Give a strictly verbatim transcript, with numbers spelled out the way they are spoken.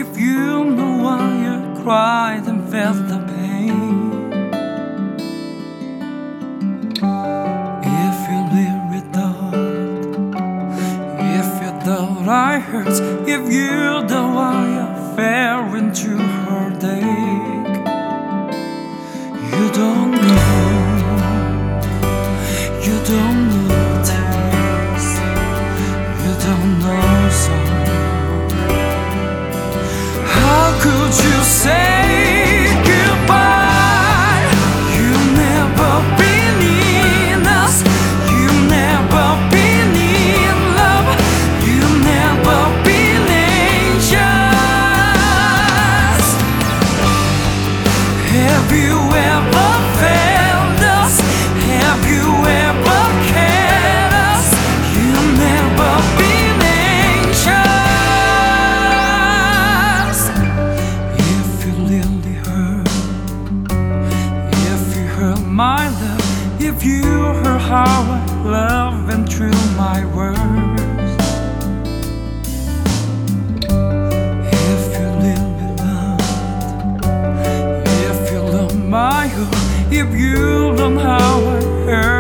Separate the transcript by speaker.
Speaker 1: If you know why you cried and felt the pain, if you live without, if you thought I hurt, if you know why you fell into heartache, you don't know, you don't notice, you don't know so. How could you say goodbye? You never been in us, you never been in love, you never been anxious. Have you ever felt us? Have you ever cared us? You never been anxious. If you really hurt, if you hurt my love, if you heard how I love and through my words, if you really loved, if you love my heart, if you learn how I hurt